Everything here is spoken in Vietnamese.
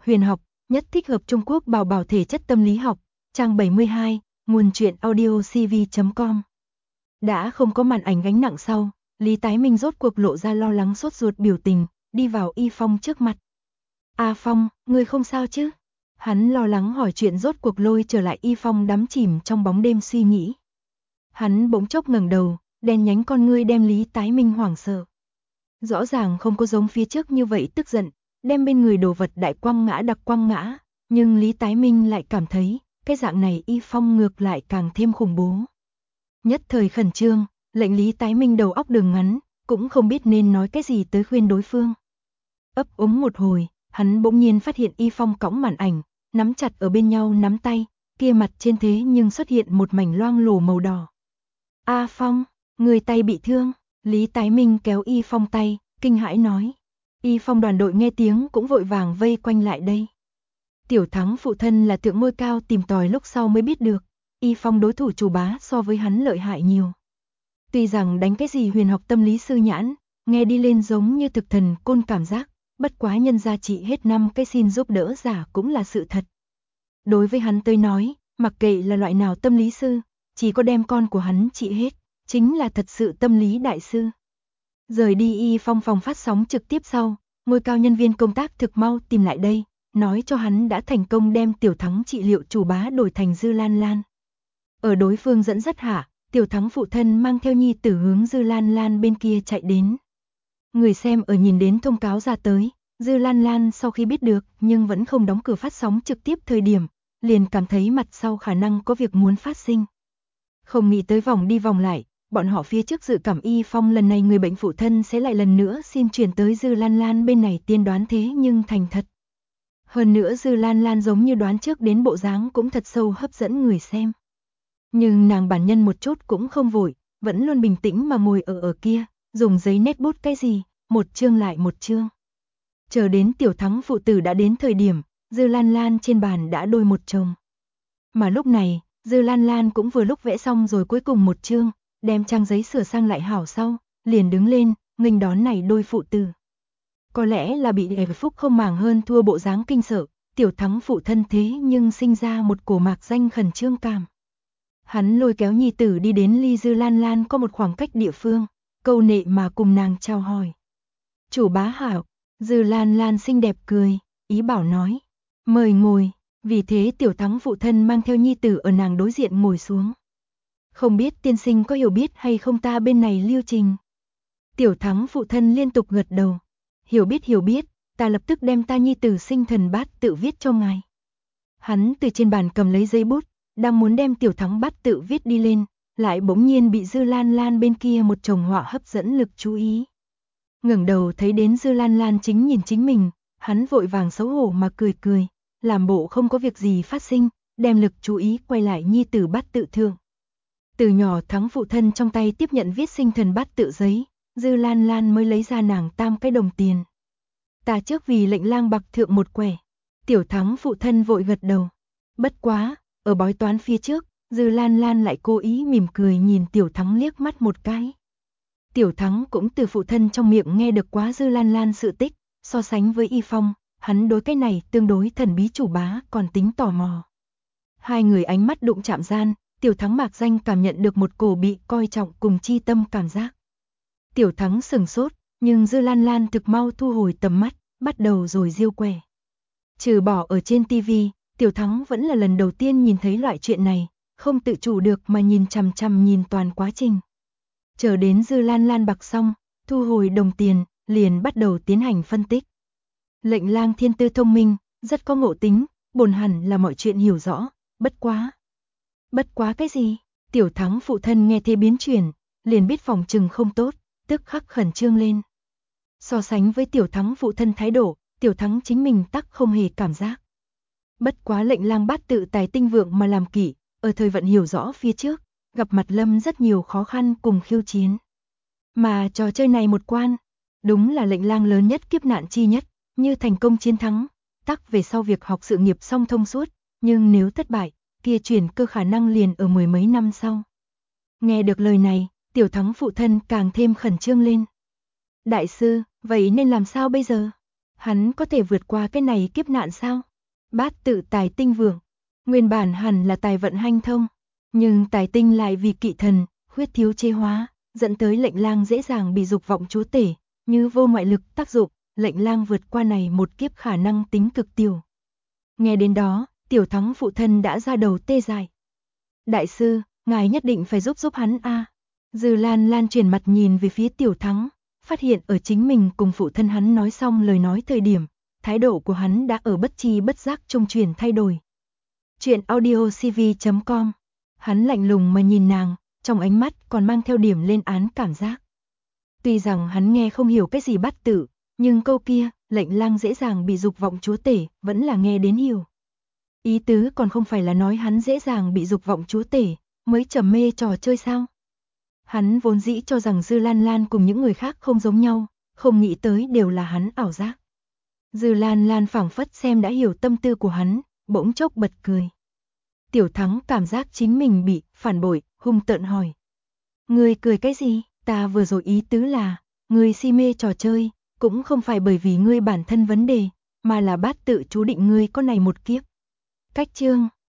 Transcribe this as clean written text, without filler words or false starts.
Huyền học, nhất thích hợp Trung Quốc bảo bảo thể chất tâm lý học, trang 72, nguồn truyện audio cv.com. Đã không có màn ảnh gánh nặng sau, Lý Tái Minh rốt cuộc lộ ra lo lắng sốt ruột biểu tình, đi vào Y Phong trước mặt. A Phong, ngươi không sao chứ? Hắn lo lắng hỏi chuyện rốt cuộc lôi trở lại Y Phong đắm chìm trong bóng đêm suy nghĩ. Hắn bỗng chốc ngẩng đầu, đen nhánh con ngươi đem Lý Tái Minh hoảng sợ. Rõ ràng không có giống phía trước như vậy tức giận, đem bên người đồ vật đại quăng ngã đặc quăng ngã, nhưng Lý Tái Minh lại cảm thấy, cái dạng này Y Phong ngược lại càng thêm khủng bố. Nhất thời khẩn trương, lệnh Lý Tái Minh đầu óc đường ngắn, cũng không biết nên nói cái gì tới khuyên đối phương. Ấp úng một hồi, hắn bỗng nhiên phát hiện Y Phong cõng màn ảnh, nắm chặt ở bên nhau nắm tay, kia mặt trên thế nhưng xuất hiện một mảnh loang lổ màu đỏ. A Phong, người tay bị thương, Lý Tái Minh kéo Y Phong tay, kinh hãi nói. Y Phong đoàn đội nghe tiếng cũng vội vàng vây quanh lại đây. Tiểu Thắng phụ thân là thượng ngôi cao tìm tòi lúc sau mới biết được, Y Phong đối thủ chủ bá so với hắn lợi hại nhiều. Tuy rằng đánh cái gì huyền học tâm lý sư nhãn, nghe đi lên giống như thực thần côn cảm giác, bất quá nhân gia trị hết năm cái xin giúp đỡ giả cũng là sự thật. Đối với hắn tới nói, mặc kệ là loại nào tâm lý sư, chỉ có đem con của hắn trị hết, chính là thật sự tâm lý đại sư. Rời đi Y Phong phòng phát sóng trực tiếp sau, ngôi cao nhân viên công tác thực mau tìm lại đây, nói cho hắn đã thành công đem Tiểu Thắng trị liệu chủ bá đổi thành Dư Lan Lan. Ở đối phương dẫn dắt hạ, Tiểu Thắng phụ thân mang theo nhi tử hướng Dư Lan Lan bên kia chạy đến. Người xem ở nhìn đến thông cáo ra tới, Dư Lan Lan sau khi biết được nhưng vẫn không đóng cửa phát sóng trực tiếp thời điểm, liền cảm thấy mặt sau khả năng có việc muốn phát sinh. Không nghĩ tới vòng đi vòng lại, bọn họ phía trước dự cảm Y Phong lần này người bệnh phụ thân sẽ lại lần nữa xin chuyển tới Dư Lan Lan bên này tiên đoán thế nhưng thành thật. Hơn nữa Dư Lan Lan giống như đoán trước đến bộ dáng cũng thật sâu hấp dẫn người xem. Nhưng nàng bản nhân một chút cũng không vội, vẫn luôn bình tĩnh mà ngồi ở kia, dùng giấy nét bút cái gì, một chương lại một chương. Chờ đến Tiểu Thắng phụ tử đã đến thời điểm, Dư Lan Lan trên bàn đã đôi một chồng. Mà lúc này, Dư Lan Lan cũng vừa lúc vẽ xong rồi cuối cùng một chương, đem trang giấy sửa sang lại hảo sau, liền đứng lên, nghênh đón này đôi phụ tử. Có lẽ là bị Đệ Phúc không màng hơn thua bộ dáng kinh sợ, Tiểu Thắng phụ thân thế nhưng sinh ra một cổ mạc danh khẩn trương cảm. Hắn lôi kéo nhi tử đi đến ly Dư Lan Lan có một khoảng cách địa phương, câu nệ mà cùng nàng chào hỏi. Chủ bá hảo, Dư Lan Lan xinh đẹp cười, ý bảo nói, mời ngồi, vì thế Tiểu Thắng phụ thân mang theo nhi tử ở nàng đối diện ngồi xuống. Không biết tiên sinh có hiểu biết hay không ta bên này lưu trình. Tiểu Thắng phụ thân liên tục gật đầu, hiểu biết, ta lập tức đem ta nhi tử sinh thần bát tự viết cho ngài. Hắn từ trên bàn cầm lấy giấy bút, đang muốn đem Tiểu Thắng bát tự viết đi lên, lại bỗng nhiên bị Dư Lan Lan bên kia một chồng họa hấp dẫn lực chú ý. Ngẩng đầu thấy đến Dư Lan Lan chính nhìn chính mình, hắn vội vàng xấu hổ mà cười, làm bộ không có việc gì phát sinh, đem lực chú ý quay lại nhi tử bát tự thượng. Từ nhỏ Thắng phụ thân trong tay tiếp nhận viết sinh thần bát tự giấy, Dư Lan Lan mới lấy ra nàng tam cái đồng tiền. Ta trước vì lệnh lang bạc thượng một quẻ. Tiểu Thắng phụ thân vội gật đầu. Bất quá, ở bói toán phía trước, Dư Lan Lan lại cố ý mỉm cười nhìn Tiểu Thắng liếc mắt một cái. Tiểu Thắng cũng từ phụ thân trong miệng nghe được quá Dư Lan Lan sự tích, so sánh với Y Phong, hắn đối cái này tương đối thần bí chủ bá còn tính tò mò. Hai người ánh mắt đụng chạm gian, Tiểu Thắng mạc danh cảm nhận được một cổ bị coi trọng cùng chi tâm cảm giác. Tiểu Thắng sừng sốt, nhưng Dư Lan Lan thực mau thu hồi tầm mắt, bắt đầu rồi diêu quẻ. Trừ bỏ ở trên tivi, Tiểu Thắng vẫn là lần đầu tiên nhìn thấy loại chuyện này, không tự chủ được mà nhìn chằm chằm nhìn toàn quá trình. Chờ đến Dư Lan Lan bạc xong, thu hồi đồng tiền, liền bắt đầu tiến hành phân tích. Lệnh lang thiên tư thông minh, rất có ngộ tính, bổn hẳn là mọi chuyện hiểu rõ, bất quá. Bất quá cái gì? Tiểu Thắng phụ thân nghe thế biến chuyển, liền biết phòng trừng không tốt, tức khắc khẩn trương lên. So sánh với Tiểu Thắng phụ thân thái độ, Tiểu Thắng chính mình tắc không hề cảm giác. Bất quá lệnh lang bát tự tài tinh vượng mà làm kỹ, ở thời vận hiểu rõ phía trước, gặp mặt lâm rất nhiều khó khăn cùng khiêu chiến. Mà trò chơi này một quan, đúng là lệnh lang lớn nhất kiếp nạn chi nhất, như thành công chiến thắng, tắc về sau việc học sự nghiệp song thông suốt, nhưng nếu thất bại, kia chuyển cơ khả năng liền ở mười mấy năm sau. Nghe được lời này, Tiểu Thắng phụ thân càng thêm khẩn trương lên. Đại sư, vậy nên làm sao bây giờ? Hắn có thể vượt qua cái này kiếp nạn sao? Bát tự tài tinh vượng, nguyên bản hẳn là tài vận hanh thông, nhưng tài tinh lại vì kỵ thần, khuyết thiếu chế hóa, dẫn tới lệnh lang dễ dàng bị dục vọng chúa tể, như vô ngoại lực tác dụng, lệnh lang vượt qua này một kiếp khả năng tính cực tiểu. Nghe đến đó, Tiểu Thắng phụ thân đã ra đầu tê dại. Đại sư, ngài nhất định phải giúp hắn a. Dư Lan Lan chuyển mặt nhìn về phía Tiểu Thắng, phát hiện ở chính mình cùng phụ thân hắn nói xong lời nói thời điểm, thái độ của hắn đã ở bất chi bất giác trung chuyển thay đổi. Chuyện audiocv.com. Hắn lạnh lùng mà nhìn nàng, trong ánh mắt còn mang theo điểm lên án cảm giác. Tuy rằng hắn nghe không hiểu cái gì bát tự, nhưng câu kia, lệnh lang dễ dàng bị dục vọng chúa tể, vẫn là nghe đến hiểu. Ý tứ còn không phải là nói hắn dễ dàng bị dục vọng chúa tể, mới trầm mê trò chơi sao? Hắn vốn dĩ cho rằng Dư Lan Lan cùng những người khác không giống nhau, không nghĩ tới đều là hắn ảo giác. Dư Lan Lan phảng phất xem đã hiểu tâm tư của hắn, bỗng chốc bật cười. Tiểu Thắng cảm giác chính mình bị phản bội, hung tợn hỏi. Ngươi cười cái gì? Ta vừa rồi ý tứ là, ngươi si mê trò chơi, cũng không phải bởi vì ngươi bản thân vấn đề, mà là bát tự chú định ngươi có này một kiếp. Cách chương